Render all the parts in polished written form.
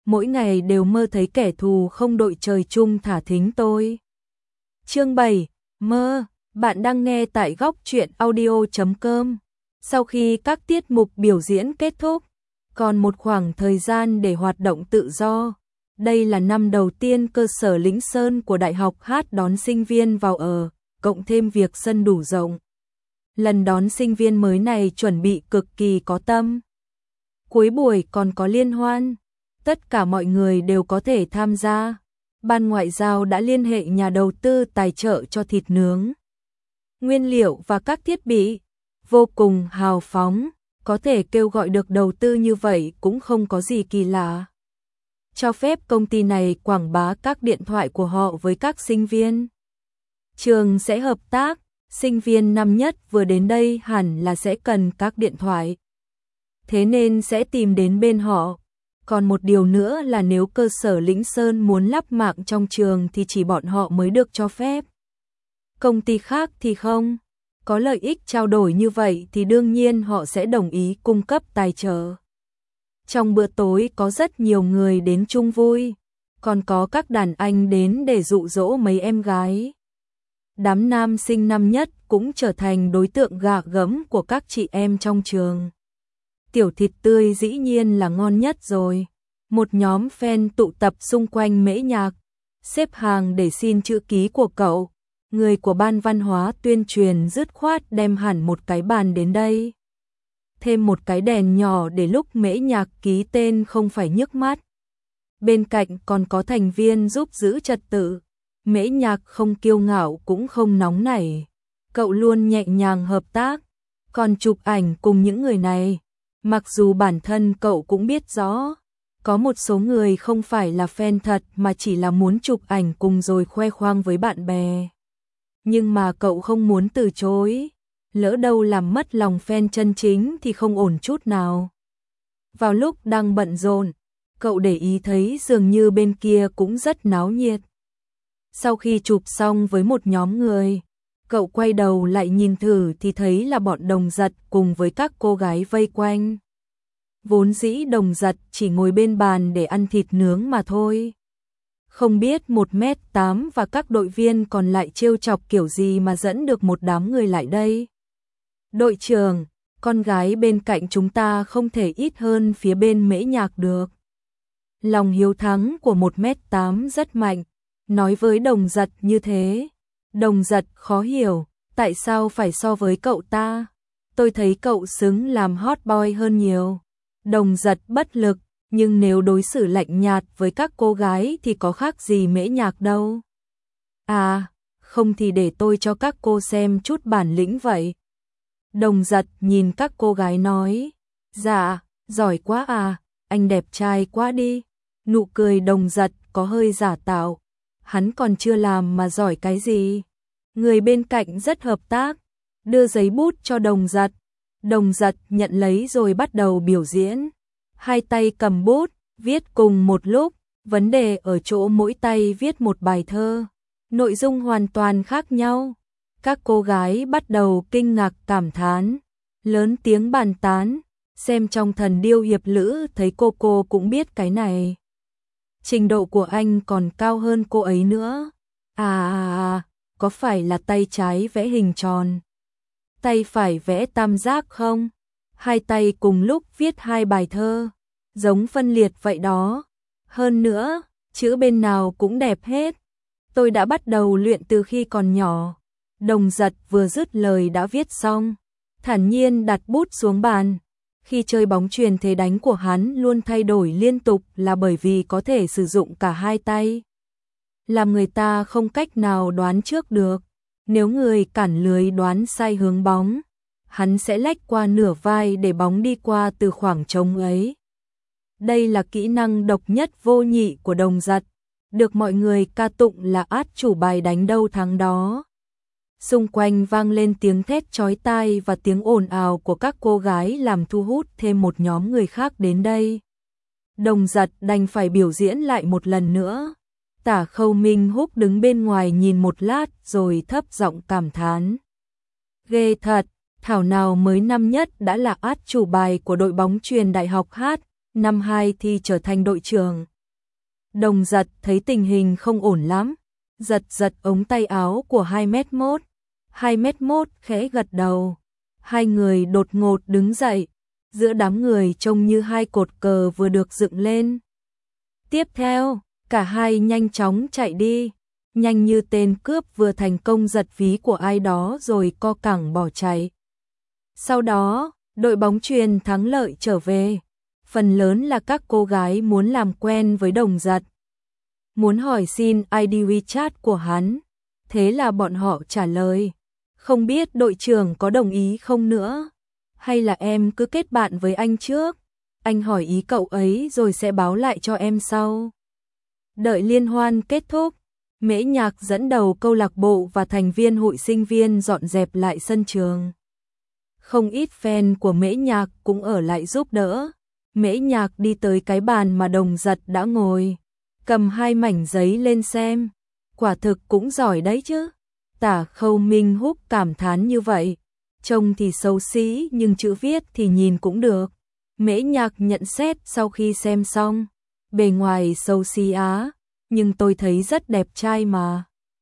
mỗi ngày đều mơ thấy kẻ thù không đội trời chung thả thính tôi. Chương 7, mơ, bạn đang nghe tại góc truyện audio.com. Sau khi các tiết mục biểu diễn kết thúc, còn một khoảng thời gian để hoạt động tự do. Đây là năm đầu tiên cơ sở Lĩnh Sơn của Đại học Hát đón sinh viên vào ở, cộng thêm việc sân đủ rộng. Lần đón sinh viên mới này chuẩn bị cực kỳ có tâm. Cuối buổi còn có liên hoan, tất cả mọi người đều có thể tham gia. Ban ngoại giao đã liên hệ nhà đầu tư tài trợ cho thịt nướng, nguyên liệu và các thiết bị, vô cùng hào phóng, có thể kêu gọi được đầu tư như vậy cũng không có gì kỳ lạ. Cho phép công ty này quảng bá các điện thoại của họ với các sinh viên. Trường sẽ hợp tác, sinh viên năm nhất vừa đến đây hẳn là sẽ cần các điện thoại. Thế nên sẽ tìm đến bên họ. Còn một điều nữa là nếu cơ sở Lĩnh Sơn muốn lắp mạng trong trường thì chỉ bọn họ mới được cho phép. Công ty khác thì không. Có lợi ích trao đổi như vậy thì đương nhiên họ sẽ đồng ý cung cấp tài trợ. Trong bữa tối có rất nhiều người đến chung vui, còn có các đàn anh đến để dụ dỗ mấy em gái. Đám nam sinh năm nhất cũng trở thành đối tượng gạ gẫm của các chị em trong trường. Tiểu thịt tươi dĩ nhiên là ngon nhất rồi. Một nhóm fan tụ tập xung quanh Mễ Nhạc, xếp hàng để xin chữ ký của cậu. Người của ban văn hóa tuyên truyền dứt khoát đem hẳn một cái bàn đến đây. Thêm một cái đèn nhỏ để lúc Mễ Nhạc ký tên không phải nhức mắt. Bên cạnh còn có thành viên giúp giữ trật tự. Mễ Nhạc không kiêu ngạo cũng không nóng nảy. Cậu luôn nhẹ nhàng hợp tác, còn chụp ảnh cùng những người này. Mặc dù bản thân cậu cũng biết rõ, có một số người không phải là fan thật mà chỉ là muốn chụp ảnh cùng rồi khoe khoang với bạn bè. Nhưng mà cậu không muốn từ chối, lỡ đâu làm mất lòng fan chân chính thì không ổn chút nào. Vào lúc đang bận rộn, cậu để ý thấy dường như bên kia cũng rất náo nhiệt. Sau khi chụp xong với một nhóm người, cậu quay đầu lại nhìn thử thì thấy là bọn Đồng Giật cùng với các cô gái vây quanh. Vốn dĩ Đồng Giật chỉ ngồi bên bàn để ăn thịt nướng mà thôi. Không biết 1m8 và các đội viên còn lại trêu chọc kiểu gì mà dẫn được một đám người lại đây. Đội trưởng, con gái bên cạnh chúng ta không thể ít hơn phía bên Mễ Nhạc được. Lòng hiếu thắng của 1m8 rất mạnh, nói với Đồng Giật như thế. Đồng Giật khó hiểu, tại sao phải so với cậu ta? Tôi thấy cậu xứng làm hot boy hơn nhiều. Đồng Giật bất lực, nhưng nếu đối xử lạnh nhạt với các cô gái thì có khác gì Mễ Nhạc đâu. À, không thì để tôi cho các cô xem chút bản lĩnh vậy. Đồng Giật nhìn các cô gái nói, dạ, giỏi quá à, anh đẹp trai quá đi. Nụ cười Đồng Giật có hơi giả tạo, hắn còn chưa làm mà giỏi cái gì. Người bên cạnh rất hợp tác, đưa giấy bút cho Đồng Giật. Đồng Giật nhận lấy rồi bắt đầu biểu diễn. Hai tay cầm bút, viết cùng một lúc, vấn đề ở chỗ mỗi tay viết một bài thơ. Nội dung hoàn toàn khác nhau. Các cô gái bắt đầu kinh ngạc cảm thán, lớn tiếng bàn tán, xem trong Thần Điêu Hiệp Lữ thấy cô cũng biết cái này. Trình độ của anh còn cao hơn cô ấy nữa. Có phải là tay trái vẽ hình tròn, tay phải vẽ tam giác không? Hai tay cùng lúc viết hai bài thơ, giống phân liệt vậy đó. Hơn nữa, chữ bên nào cũng đẹp hết. Tôi đã bắt đầu luyện từ khi còn nhỏ. Đồng Giật vừa dứt lời đã viết xong, thản nhiên đặt bút xuống bàn. Khi chơi bóng chuyền thế đánh của hắn luôn thay đổi liên tục là bởi vì có thể sử dụng cả hai tay. Làm người ta không cách nào đoán trước được. Nếu người cản lưới đoán sai hướng bóng, hắn sẽ lách qua nửa vai để bóng đi qua từ khoảng trống ấy. Đây là kỹ năng độc nhất vô nhị của Đồng Giật, được mọi người ca tụng là át chủ bài đánh đâu thắng đó. Xung quanh vang lên tiếng thét chói tai và tiếng ồn ào của các cô gái làm thu hút thêm một nhóm người khác đến đây. Đồng Giật đành phải biểu diễn lại một lần nữa. Tả Khâu Minh Húc đứng bên ngoài nhìn một lát rồi thấp giọng cảm thán. Ghê thật, thảo nào mới năm nhất đã là át chủ bài của đội bóng chuyền Đại học Hát, năm 2 thì trở thành đội trưởng, Đồng Giật thấy tình hình không ổn lắm, giật giật ống tay áo của 2m1. 2m1 khẽ gật đầu. Hai người đột ngột đứng dậy, giữa đám người trông như hai cột cờ vừa được dựng lên. Tiếp theo, cả hai nhanh chóng chạy đi, nhanh như tên cướp vừa thành công giật ví của ai đó rồi co cẳng bỏ chạy. Sau đó, đội bóng chuyền thắng lợi trở về, phần lớn là các cô gái muốn làm quen với Đồng Giật, muốn hỏi xin ID WeChat của hắn, thế là bọn họ trả lời, không biết đội trưởng có đồng ý không nữa, hay là em cứ kết bạn với anh trước, anh hỏi ý cậu ấy rồi sẽ báo lại cho em sau. Đợi liên hoan kết thúc, Mễ Nhạc dẫn đầu câu lạc bộ và thành viên hội sinh viên dọn dẹp lại sân trường. Không ít fan của Mễ Nhạc cũng ở lại giúp đỡ. Mễ Nhạc đi tới cái bàn mà Đồng Giật đã ngồi, cầm hai mảnh giấy lên xem. Quả thực cũng giỏi đấy chứ. Tả Khâu Minh Húc cảm thán như vậy. Trông thì xấu xí nhưng chữ viết thì nhìn cũng được. Mễ Nhạc nhận xét sau khi xem xong. Bề ngoài xấu xí á, nhưng tôi thấy rất đẹp trai mà.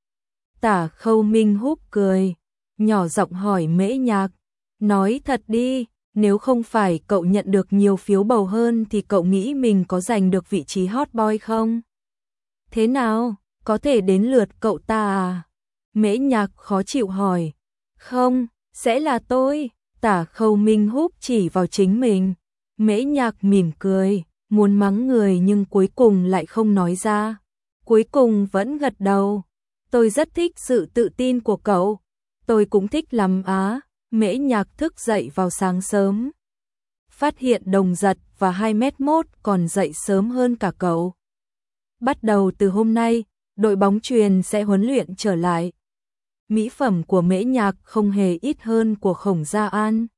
Tả Khâu Minh Húc cười, nhỏ giọng hỏi Mễ Nhạc, nói thật đi, nếu không phải cậu nhận được nhiều phiếu bầu hơn thì cậu nghĩ mình có giành được vị trí hot boy không? Thế nào, có thể đến lượt cậu ta à? Mễ Nhạc khó chịu hỏi. Không, sẽ là tôi. Tả Khâu Minh Húc chỉ vào chính mình. Mễ Nhạc mỉm cười, muốn mắng người nhưng cuối cùng lại không nói ra. Cuối cùng vẫn gật đầu. Tôi rất thích sự tự tin của cậu. Tôi cũng thích lắm á. Mễ Nhạc thức dậy vào sáng sớm, phát hiện Đồng Giật và 2m1 còn dậy sớm hơn cả cậu. Bắt đầu từ hôm nay, đội bóng chuyền sẽ huấn luyện trở lại. Mỹ phẩm của Mễ Nhạc không hề ít hơn của Khổng Gia An,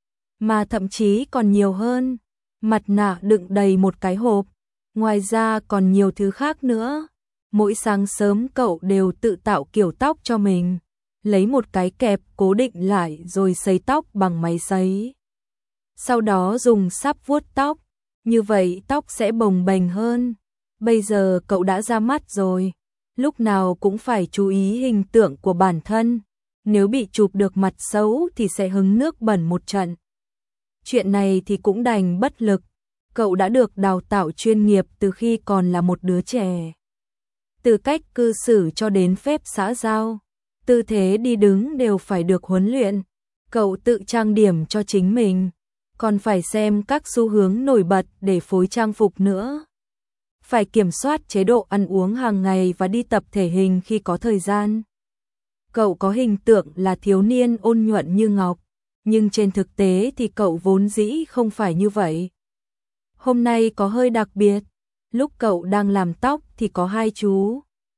mà thậm chí còn nhiều hơn. Mặt nạ đựng đầy một cái hộp, ngoài ra còn nhiều thứ khác nữa. Mỗi sáng sớm cậu đều tự tạo kiểu tóc cho mình, lấy một cái kẹp cố định lại rồi sấy tóc bằng máy sấy. Sau đó dùng sáp vuốt tóc, như vậy tóc sẽ bồng bềnh hơn. Bây giờ cậu đã ra mắt rồi, lúc nào cũng phải chú ý hình tượng của bản thân, nếu bị chụp được mặt xấu thì sẽ hứng nước bẩn một trận. Chuyện này thì cũng đành bất lực, cậu đã được đào tạo chuyên nghiệp từ khi còn là một đứa trẻ. Từ cách cư xử cho đến phép xã giao, tư thế đi đứng đều phải được huấn luyện. Cậu tự trang điểm cho chính mình, còn phải xem các xu hướng nổi bật để phối trang phục nữa. Phải kiểm soát chế độ ăn uống hàng ngày và đi tập thể hình khi có thời gian. Cậu có hình tượng là thiếu niên ôn nhuận như ngọc, nhưng trên thực tế thì cậu vốn dĩ không phải như vậy. Hôm nay có hơi đặc biệt, lúc cậu đang làm tóc thì có hai chú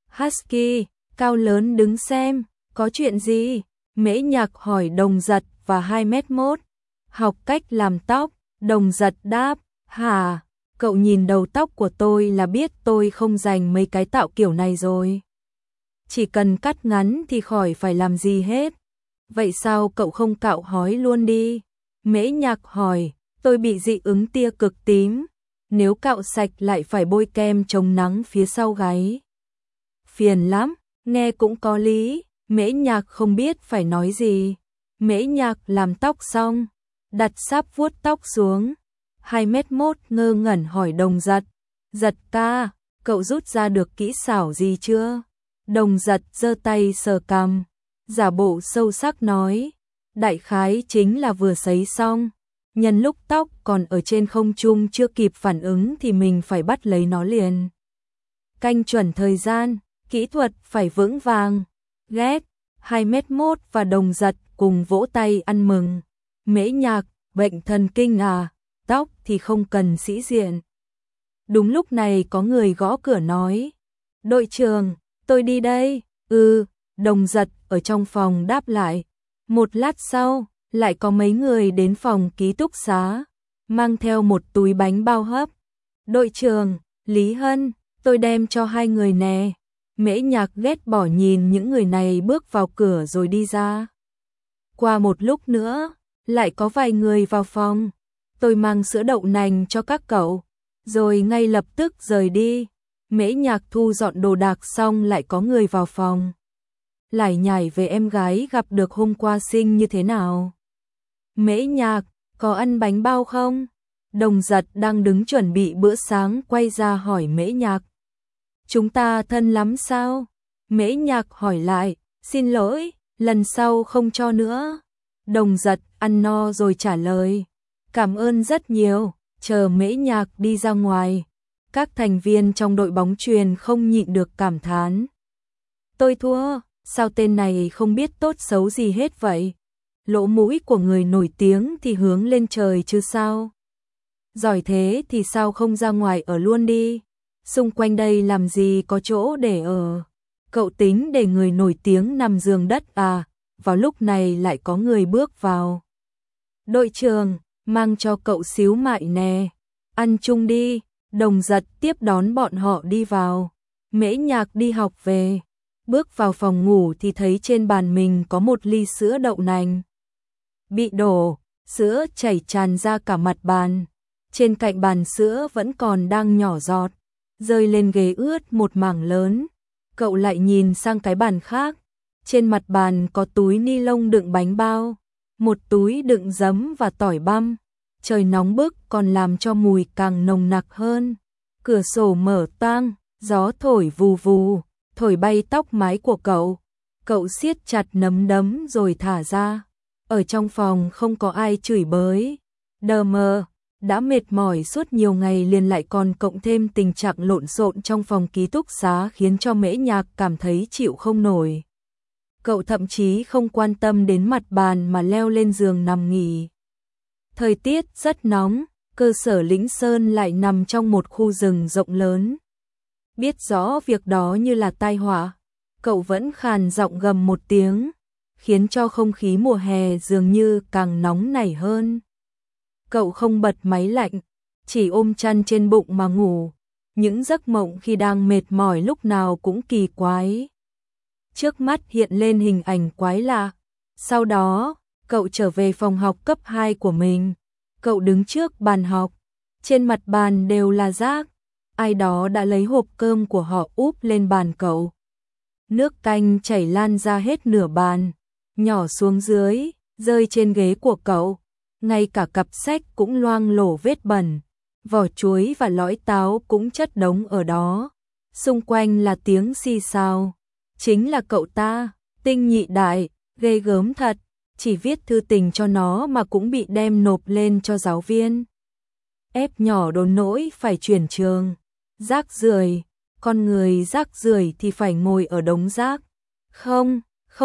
Husky cao lớn đứng xem. Có chuyện gì? Mễ Nhạc hỏi Đồng Giật và 2m1. Học cách làm tóc. Đồng Giật đáp, hả? Cậu nhìn đầu tóc của tôi là biết tôi không dành mấy cái tạo kiểu này rồi. Chỉ cần cắt ngắn thì khỏi phải làm gì hết. Vậy sao cậu không cạo hói luôn đi? Mễ Nhạc hỏi, tôi bị dị ứng tia cực tím. Nếu cạo sạch lại phải bôi kem chống nắng phía sau gáy. Phiền lắm, nghe cũng có lý. Mễ Nhạc không biết phải nói gì. Mễ Nhạc làm tóc xong, đặt sáp vuốt tóc xuống. 2m1 ngơ ngẩn hỏi Đồng Giật. Giật ca, cậu rút ra được kỹ xảo gì chưa? Đồng Giật giơ tay sờ cằm, giả bộ sâu sắc nói. Đại khái chính là vừa sấy xong. Nhân lúc tóc còn ở trên không trung chưa kịp phản ứng thì mình phải bắt lấy nó liền. Canh chuẩn thời gian, kỹ thuật phải vững vàng. Ghét, 2m1 và Đồng Giật cùng vỗ tay ăn mừng. Mễ Nhạc, bệnh thần kinh à, tóc thì không cần sĩ diện. Đúng lúc này có người gõ cửa nói. Đội trưởng, tôi đi đây. Đồng Giật ở trong phòng đáp lại. Một lát sau, lại có mấy người đến phòng ký túc xá, mang theo một túi bánh bao hấp. Đội trưởng, Lý Hân, tôi đem cho hai người nè. Mễ Nhạc ghét bỏ nhìn những người này bước vào cửa rồi đi ra. Qua một lúc nữa, lại có vài người vào phòng. Tôi mang sữa đậu nành cho các cậu, rồi ngay lập tức rời đi. Mễ Nhạc thu dọn đồ đạc xong lại có người vào phòng. Lải nhải về em gái gặp được hôm qua sinh như thế nào. Mễ Nhạc, có ăn bánh bao không? Đồng Giật đang đứng chuẩn bị bữa sáng quay ra hỏi Mễ Nhạc. Chúng ta thân lắm sao? Mễ Nhạc hỏi lại, xin lỗi, lần sau không cho nữa. Đồng Giật ăn no rồi trả lời, cảm ơn rất nhiều. Chờ Mễ Nhạc đi ra ngoài, các thành viên trong đội bóng chuyền không nhịn được cảm thán. Tôi thua, sao tên này không biết tốt xấu gì hết vậy? Lỗ mũi của người nổi tiếng thì hướng lên trời chứ sao? Giỏi thế thì sao không ra ngoài ở luôn đi? Xung quanh đây làm gì có chỗ để ở? Cậu tính để người nổi tiếng nằm giường đất à? Vào lúc này lại có người bước vào. Đội trưởng, mang cho cậu xíu mại nè. Ăn chung đi. Đồng Giật tiếp đón bọn họ đi vào. Mễ Nhạc đi học về. Bước vào phòng ngủ thì thấy trên bàn mình có một ly sữa đậu nành. Bị đổ, sữa chảy tràn ra cả mặt bàn. Trên cạnh bàn sữa vẫn còn đang nhỏ giọt, rơi lên ghế ướt một mảng lớn. Cậu lại nhìn sang cái bàn khác. Trên mặt bàn có túi ni lông đựng bánh bao, một túi đựng giấm và tỏi băm. Trời nóng bức còn làm cho mùi càng nồng nặc hơn. Cửa sổ mở toang, gió thổi vù vù, thổi bay tóc mái của cậu. Cậu siết chặt nắm đấm rồi thả ra. Ở trong phòng không có ai chửi bới. Đờ mờ, đã mệt mỏi suốt nhiều ngày liền lại còn cộng thêm tình trạng lộn xộn trong phòng ký túc xá khiến cho Mễ Nhạc cảm thấy chịu không nổi. Cậu thậm chí không quan tâm đến mặt bàn mà leo lên giường nằm nghỉ. Thời tiết rất nóng, cơ sở Lĩnh Sơn lại nằm trong một khu rừng rộng lớn. Biết rõ việc đó như là tai họa, cậu vẫn khàn giọng gầm một tiếng, khiến cho không khí mùa hè dường như càng nóng nảy hơn. Cậu không bật máy lạnh, chỉ ôm chăn trên bụng mà ngủ. Những giấc mộng khi đang mệt mỏi lúc nào cũng kỳ quái. Trước mắt hiện lên hình ảnh quái lạ. Sau đó, cậu trở về phòng học cấp 2 của mình. Cậu đứng trước bàn học. Trên mặt bàn đều là rác. Ai đó đã lấy hộp cơm của họ úp lên bàn cậu. Nước canh chảy lan ra hết nửa bàn, nhỏ xuống dưới, rơi trên ghế của cậu. Ngay cả cặp sách cũng loang lổ vết bẩn. Vỏ chuối và lõi táo cũng chất đống ở đó. Xung quanh là tiếng xì xào. Chính là cậu ta, Tinh Nhị Đại, ghê gớm thật. Chỉ viết thư tình cho nó mà cũng bị đem nộp lên cho giáo viên. Ép nhỏ đồn nỗi phải chuyển trường. Rác rưởi, con người rác rưởi thì phải ngồi ở đống rác. Không,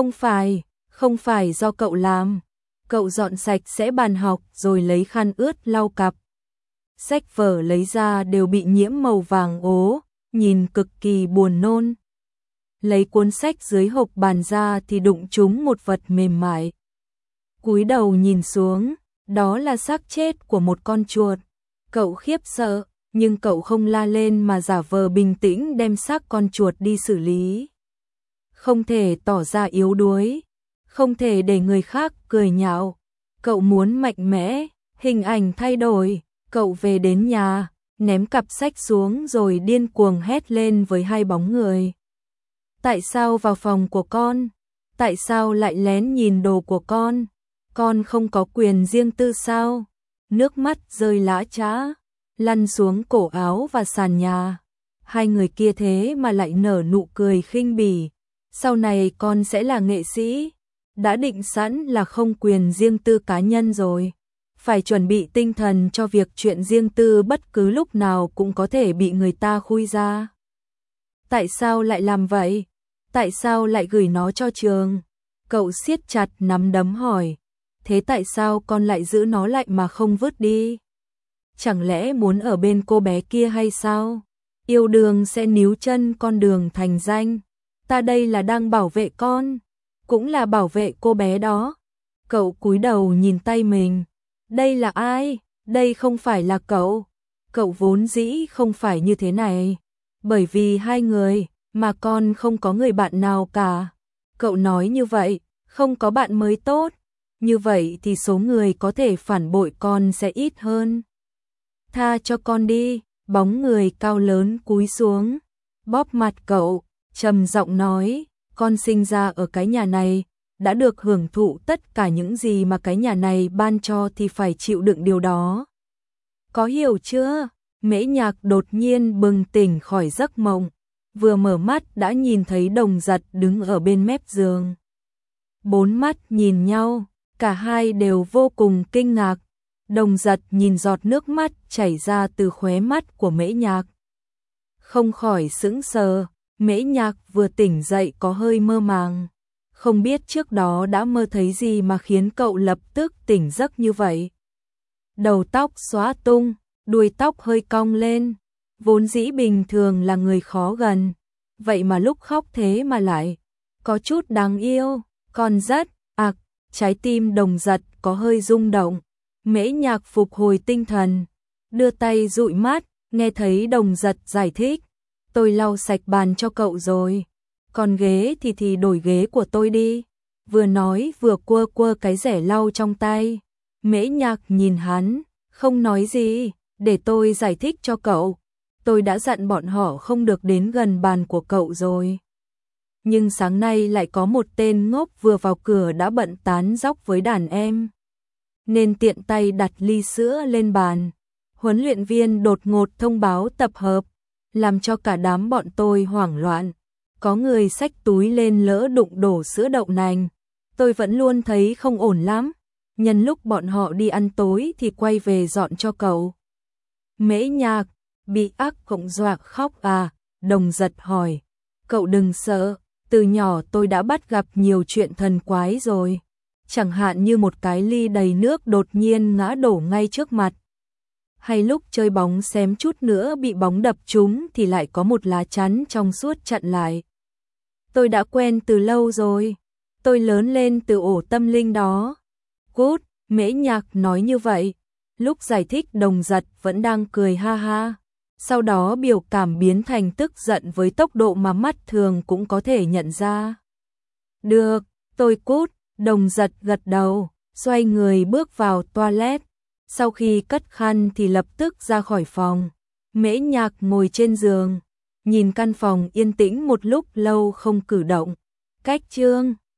không phải do cậu làm. Cậu dọn sạch sẽ bàn học rồi lấy khăn ướt lau cặp. Sách vở lấy ra đều bị nhiễm màu vàng ố, nhìn cực kỳ buồn nôn. Lấy cuốn sách dưới hộc bàn ra thì đụng trúng một vật mềm mại. Cúi đầu nhìn xuống, đó là xác chết của một con chuột. Cậu khiếp sợ, nhưng cậu không la lên mà giả vờ bình tĩnh đem xác con chuột đi xử lý. Không thể tỏ ra yếu đuối, không thể để người khác cười nhạo. Cậu muốn mạnh mẽ, hình ảnh thay đổi. Cậu về đến nhà, ném cặp sách xuống rồi điên cuồng hét lên với hai bóng người. Tại sao vào phòng của con? Tại sao lại lén nhìn đồ của con? Con không có quyền riêng tư sao? Nước mắt rơi lã chã, lăn xuống cổ áo và sàn nhà. Hai người kia thế mà lại nở nụ cười khinh bỉ. Sau này con sẽ là nghệ sĩ. Đã định sẵn là không quyền riêng tư cá nhân rồi. Phải chuẩn bị tinh thần cho việc chuyện riêng tư bất cứ lúc nào cũng có thể bị người ta khui ra. Tại sao lại làm vậy? Tại sao lại gửi nó cho trường? Cậu siết chặt nắm đấm hỏi. Thế tại sao con lại giữ nó lại mà không vứt đi? Chẳng lẽ muốn ở bên cô bé kia hay sao? Yêu đương sẽ níu chân con đường thành danh. Ta đây là đang bảo vệ con, cũng là bảo vệ cô bé đó. Cậu cúi đầu nhìn tay mình. Đây là ai? Đây không phải là cậu. Cậu vốn dĩ không phải như thế này. Bởi vì hai người, mà con không có người bạn nào cả. Cậu nói như vậy, không có bạn mới tốt. Như vậy thì số người có thể phản bội con sẽ ít hơn. Tha cho con đi, bóng người cao lớn cúi xuống. bóp mặt cậu, trầm giọng nói, con sinh ra ở cái nhà này, đã được hưởng thụ tất cả những gì mà cái nhà này ban cho thì phải chịu đựng điều đó. Có hiểu chưa? Mễ Nhạc đột nhiên bừng tỉnh khỏi giấc mộng, vừa mở mắt đã nhìn thấy Đồng Giật đứng ở bên mép giường. Bốn mắt nhìn nhau, cả hai đều vô cùng kinh ngạc. Đồng Giật nhìn giọt nước mắt chảy ra từ khóe mắt của Mễ Nhạc, không khỏi sững sờ. Mễ Nhạc vừa tỉnh dậy có hơi mơ màng, không biết trước đó đã mơ thấy gì mà khiến cậu lập tức tỉnh giấc như vậy. Đầu tóc xóa tung, đuôi tóc hơi cong lên, vốn dĩ bình thường là người khó gần, vậy mà lúc khóc thế mà lại có chút đáng yêu, còn rất trái tim Đồng Giật có hơi rung động. Mễ Nhạc phục hồi tinh thần, đưa tay dụi mắt, nghe thấy Đồng Giật giải thích, tôi lau sạch bàn cho cậu rồi, còn ghế thì đổi ghế của tôi đi. Vừa nói vừa quơ quơ cái rẻ lau trong tay. Mễ Nhạc nhìn hắn, không nói gì, để tôi giải thích cho cậu. Tôi đã dặn bọn họ không được đến gần bàn của cậu rồi. Nhưng sáng nay lại có một tên ngốc vừa vào cửa đã bận tán dóc với đàn em, nên tiện tay đặt ly sữa lên bàn. Huấn luyện viên đột ngột thông báo tập hợp, làm cho cả đám bọn tôi hoảng loạn. Có người xách túi lên lỡ đụng đổ sữa đậu nành. Tôi vẫn luôn thấy không ổn lắm. Nhân lúc bọn họ đi ăn tối thì quay về dọn cho cậu. Mễ Nhạc bị ác cộng dọa khóc à? Đồng Giật hỏi. Cậu đừng sợ, từ nhỏ tôi đã bắt gặp nhiều chuyện thần quái rồi. Chẳng hạn như một cái ly đầy nước đột nhiên ngã đổ ngay trước mặt. Hay lúc chơi bóng xém chút nữa bị bóng đập trúng thì lại có một lá chắn trong suốt chặn lại. Tôi đã quen từ lâu rồi. Tôi lớn lên từ ổ tâm linh đó. Cút, Mễ Nhạc nói như vậy. Lúc giải thích Đồng Giật vẫn đang cười ha ha. Sau đó biểu cảm biến thành tức giận với tốc độ mà mắt thường cũng có thể nhận ra. Được, tôi cút. Đồng Giật gật đầu, xoay người bước vào toilet. Sau khi cất khăn thì lập tức ra khỏi phòng. Mễ Nhạc ngồi trên giường, nhìn căn phòng yên tĩnh một lúc lâu không cử động. Cách chương